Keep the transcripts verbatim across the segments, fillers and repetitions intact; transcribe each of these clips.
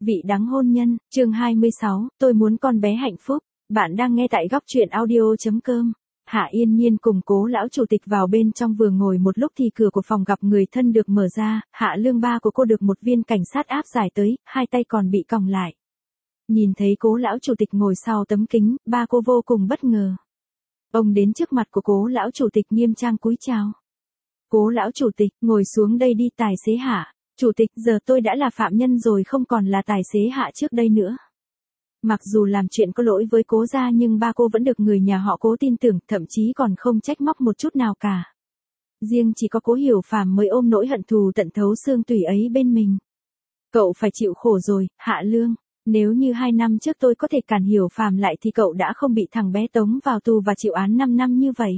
Vị đắng hôn nhân, chương hai mươi sáu, tôi muốn con bé hạnh phúc. Bạn đang nghe tại góc truyện audio chấm com. Hạ Yên Nhiên cùng Cố lão chủ tịch vào bên trong vừa ngồi một lúc thì cửa của phòng gặp người thân được mở ra, Hạ Lương ba của cô được một viên cảnh sát áp giải tới, hai tay còn bị còng lại. Nhìn thấy Cố lão chủ tịch ngồi sau tấm kính, ba cô vô cùng bất ngờ. Ông đến trước mặt của Cố lão chủ tịch nghiêm trang cúi chào. Cố lão chủ tịch, ngồi xuống đây đi tài xế Hạ. Chủ tịch, giờ tôi đã là phạm nhân rồi không còn là tài xế Hạ trước đây nữa. Mặc dù làm chuyện có lỗi với Cố gia nhưng ba cô vẫn được người nhà họ Cố tin tưởng, thậm chí còn không trách móc một chút nào cả. Riêng chỉ có Cố Hiểu Phàm mới ôm nỗi hận thù tận thấu xương tủy ấy bên mình. Cậu phải chịu khổ rồi, Hạ Lương. Nếu như hai năm trước tôi có thể cản Hiểu Phàm lại thì cậu đã không bị thằng bé tống vào tù và chịu án năm năm như vậy.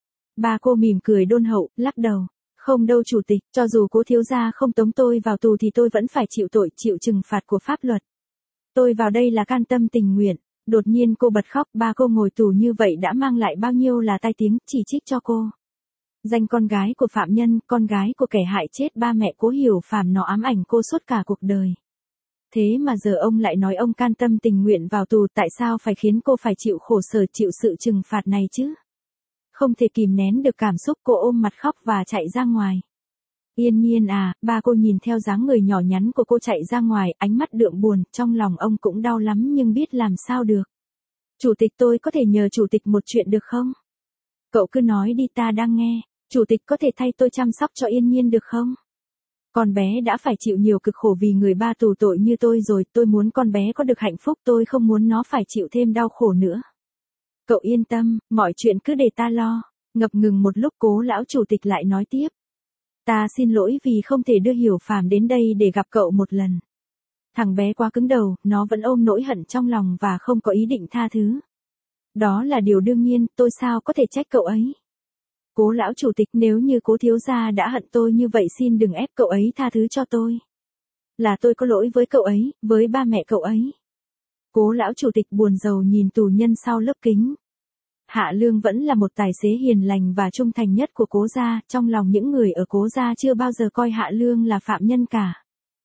Ba cô mỉm cười đôn hậu, lắc đầu. Không đâu chủ tịch, cho dù Cố thiếu gia không tống tôi vào tù thì tôi vẫn phải chịu tội, chịu trừng phạt của pháp luật. Tôi vào đây là can tâm tình nguyện. Đột nhiên cô bật khóc, ba cô ngồi tù như vậy đã mang lại bao nhiêu là tai tiếng, chỉ trích cho cô. Danh con gái của phạm nhân, con gái của kẻ hại chết ba mẹ Cố Hiểu Phàm nó ám ảnh cô suốt cả cuộc đời. Thế mà giờ ông lại nói ông can tâm tình nguyện vào tù, tại sao phải khiến cô phải chịu khổ sở, chịu sự trừng phạt này chứ? Không thể kìm nén được cảm xúc, cô ôm mặt khóc và chạy ra ngoài. Yên Nhiên à, ba cô nhìn theo dáng người nhỏ nhắn của cô chạy ra ngoài, ánh mắt đượm buồn, trong lòng ông cũng đau lắm nhưng biết làm sao được. Chủ tịch, tôi có thể nhờ chủ tịch một chuyện được không? Cậu cứ nói đi, ta đang nghe. Chủ tịch có thể thay tôi chăm sóc cho Yên Nhiên được không? Con bé đã phải chịu nhiều cực khổ vì người ba tù tội như tôi rồi, tôi muốn con bé có được hạnh phúc, tôi không muốn nó phải chịu thêm đau khổ nữa. Cậu yên tâm, mọi chuyện cứ để ta lo. Ngập ngừng một lúc Cố lão chủ tịch lại nói tiếp. Ta xin lỗi vì không thể đưa Hiểu Phàm đến đây để gặp cậu một lần. Thằng bé quá cứng đầu, nó vẫn ôm nỗi hận trong lòng và không có ý định tha thứ. Đó là điều đương nhiên, tôi sao có thể trách cậu ấy. Cố lão chủ tịch, nếu như Cố thiếu gia đã hận tôi như vậy xin đừng ép cậu ấy tha thứ cho tôi. Là tôi có lỗi với cậu ấy, với ba mẹ cậu ấy. Cố lão chủ tịch buồn rầu nhìn tù nhân sau lớp kính. Hạ Lương vẫn là một tài xế hiền lành và trung thành nhất của Cố gia, trong lòng những người ở Cố gia chưa bao giờ coi Hạ Lương là phạm nhân cả.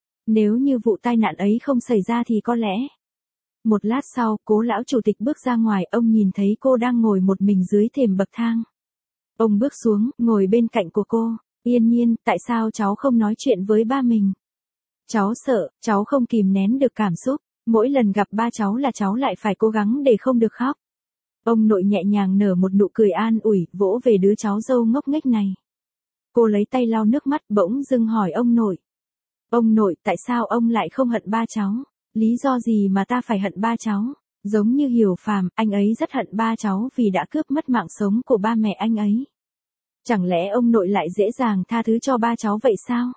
Nếu như vụ tai nạn ấy không xảy ra thì có lẽ. Một lát sau, Cố lão chủ tịch bước ra ngoài, ông nhìn thấy cô đang ngồi một mình dưới thềm bậc thang. Ông bước xuống, ngồi bên cạnh của cô. Yên Nhiên, tại sao cháu không nói chuyện với ba mình? Cháu sợ, cháu không kìm nén được cảm xúc. Mỗi lần gặp ba cháu là cháu lại phải cố gắng để không được khóc. Ông nội nhẹ nhàng nở một nụ cười an ủi, vỗ về đứa cháu dâu ngốc nghếch này. Cô lấy tay lau nước mắt, bỗng dưng hỏi ông nội. Ông nội, tại sao ông lại không hận ba cháu? Lý do gì mà ta phải hận ba cháu? Giống như Hiểu Phàm, anh ấy rất hận ba cháu vì đã cướp mất mạng sống của ba mẹ anh ấy. Chẳng lẽ ông nội lại dễ dàng tha thứ cho ba cháu vậy sao?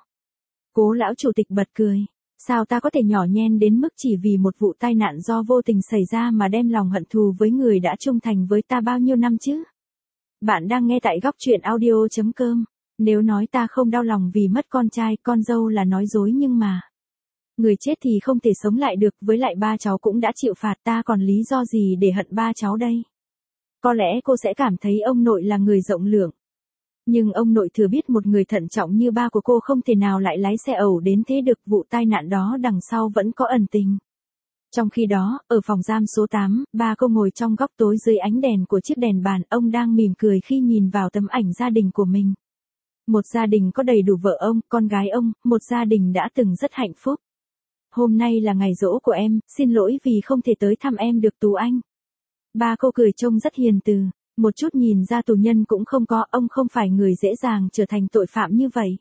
Cố lão chủ tịch bật cười. Sao ta có thể nhỏ nhen đến mức chỉ vì một vụ tai nạn do vô tình xảy ra mà đem lòng hận thù với người đã trung thành với ta bao nhiêu năm chứ? Bạn đang nghe tại góc truyện audio chấm com. Nếu nói ta không đau lòng vì mất con trai, con dâu là nói dối nhưng mà. Người chết thì không thể sống lại được, với lại ba cháu cũng đã chịu phạt, ta còn lý do gì để hận ba cháu đây? Có lẽ cô sẽ cảm thấy ông nội là người rộng lượng. Nhưng ông nội thừa biết một người thận trọng như ba của cô không thể nào lại lái xe ẩu đến thế được, vụ tai nạn đó đằng sau vẫn có ẩn tình. Trong khi đó, ở phòng giam số tám, ba cô ngồi trong góc tối dưới ánh đèn của chiếc đèn bàn, ông đang mỉm cười khi nhìn vào tấm ảnh gia đình của mình. Một gia đình có đầy đủ vợ ông, con gái ông, một gia đình đã từng rất hạnh phúc. Hôm nay là ngày giỗ của em, xin lỗi vì không thể tới thăm em được Tú Anh. Ba cô cười trông rất hiền từ. Một chút nhìn ra tù nhân cũng không có, ông không phải người dễ dàng trở thành tội phạm như vậy.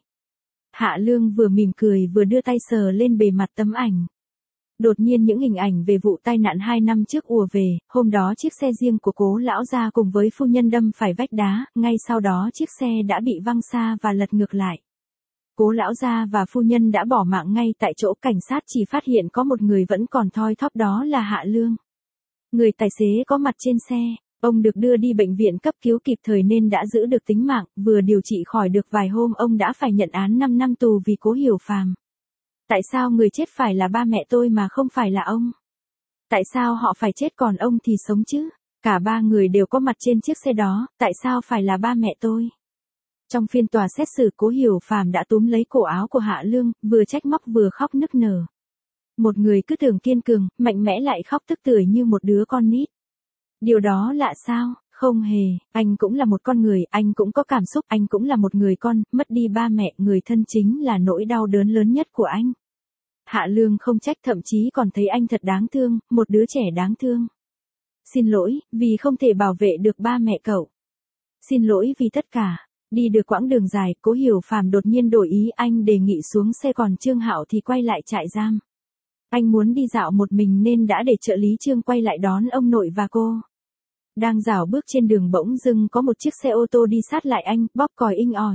Hạ Lương vừa mỉm cười vừa đưa tay sờ lên bề mặt tấm ảnh. Đột nhiên những hình ảnh về vụ tai nạn hai năm trước ùa về, hôm đó chiếc xe riêng của Cố lão gia cùng với phu nhân đâm phải vách đá, ngay sau đó chiếc xe đã bị văng xa và lật ngược lại. Cố lão gia và phu nhân đã bỏ mạng ngay tại chỗ, cảnh sát chỉ phát hiện có một người vẫn còn thoi thóp, đó là Hạ Lương. Người tài xế có mặt trên xe. Ông được đưa đi bệnh viện cấp cứu kịp thời nên đã giữ được tính mạng, vừa điều trị khỏi được vài hôm ông đã phải nhận án năm năm tù vì Cố Hiểu Phàm. Tại sao người chết phải là ba mẹ tôi mà không phải là ông? Tại sao họ phải chết còn ông thì sống chứ? Cả ba người đều có mặt trên chiếc xe đó, tại sao phải là ba mẹ tôi? Trong phiên tòa xét xử, Cố Hiểu Phàm đã túm lấy cổ áo của Hạ Lương, vừa trách móc vừa khóc nức nở. Một người cứ tưởng kiên cường, mạnh mẽ lại khóc tức tưởi như một đứa con nít. Điều đó lạ sao? Không hề, anh cũng là một con người, anh cũng có cảm xúc, anh cũng là một người con, mất đi ba mẹ, người thân chính là nỗi đau đớn lớn nhất của anh. Hạ Lương không trách, thậm chí còn thấy anh thật đáng thương, một đứa trẻ đáng thương. Xin lỗi, vì không thể bảo vệ được ba mẹ cậu. Xin lỗi vì tất cả. Đi được quãng đường dài, Cố Hiểu Phàm đột nhiên đổi ý, anh đề nghị xuống xe, còn Trương Hạo thì quay lại trại giam. Anh muốn đi dạo một mình nên đã để trợ lý Trương quay lại đón ông nội và cô. Đang dạo bước trên đường bỗng dưng có một chiếc xe ô tô đi sát lại anh, bóp còi inh ỏi.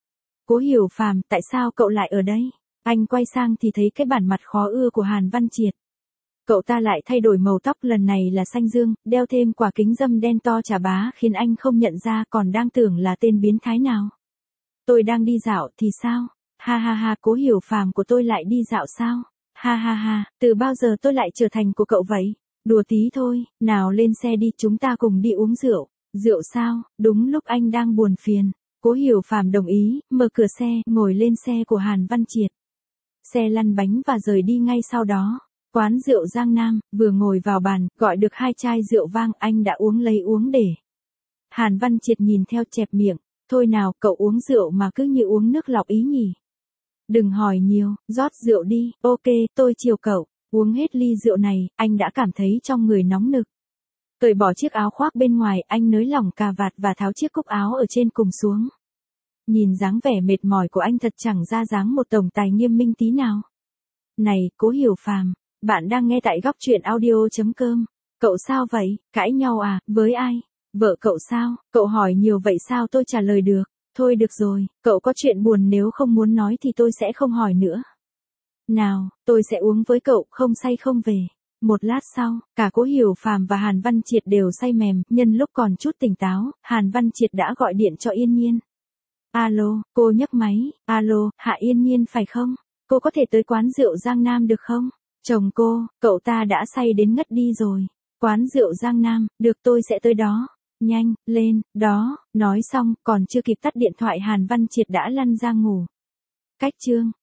Cố Hiểu Phàm, tại sao cậu lại ở đây? Anh quay sang thì thấy cái bản mặt khó ưa của Hàn Văn Triệt. Cậu ta lại thay đổi màu tóc, lần này là xanh dương, đeo thêm quả kính râm đen to chà bá khiến anh không nhận ra, còn đang tưởng là tên biến thái nào. Tôi đang đi dạo thì sao? Ha ha ha, Cố Hiểu Phàm của tôi lại đi dạo sao? Ha ha ha, từ bao giờ tôi lại trở thành của cậu vậy? Đùa tí thôi, nào lên xe đi, chúng ta cùng đi uống rượu. Rượu sao? Đúng lúc anh đang buồn phiền. Cố Hiểu Phàm đồng ý, mở cửa xe, ngồi lên xe của Hàn Văn Triệt. Xe lăn bánh và rời đi ngay sau đó. Quán rượu Giang Nam, vừa ngồi vào bàn, gọi được hai chai rượu vang, anh đã uống lấy uống để. Hàn Văn Triệt nhìn theo chẹp miệng, thôi nào, cậu uống rượu mà cứ như uống nước lọc ý nhỉ. Đừng hỏi nhiều, rót rượu đi, ok, tôi chiều cậu. Uống hết ly rượu này, anh đã cảm thấy trong người nóng nực. Cởi bỏ chiếc áo khoác bên ngoài, anh nới lỏng cà vạt và tháo chiếc cúc áo ở trên cùng xuống. Nhìn dáng vẻ mệt mỏi của anh thật chẳng ra dáng một tổng tài nghiêm minh tí nào. Này, Cố Hiểu Phàm, bạn đang nghe tại góc truyện audio chấm com. Cậu sao vậy, cãi nhau à, với ai? Vợ cậu sao? Cậu hỏi nhiều vậy sao tôi trả lời được? Thôi được rồi, cậu có chuyện buồn nếu không muốn nói thì tôi sẽ không hỏi nữa. Nào, tôi sẽ uống với cậu, không say không về. Một lát sau, cả Cố Hiểu Phàm và Hàn Văn Triệt đều say mềm, nhân lúc còn chút tỉnh táo, Hàn Văn Triệt đã gọi điện cho Yên Nhiên. Alo, cô nhấc máy, alo, Hạ Yên Nhiên phải không? Cô có thể tới quán rượu Giang Nam được không? Chồng cô, cậu ta đã say đến ngất đi rồi. Quán rượu Giang Nam, được tôi sẽ tới đó. Nhanh, lên, đó, nói xong, còn chưa kịp tắt điện thoại Hàn Văn Triệt đã lăn ra ngủ. Cách chương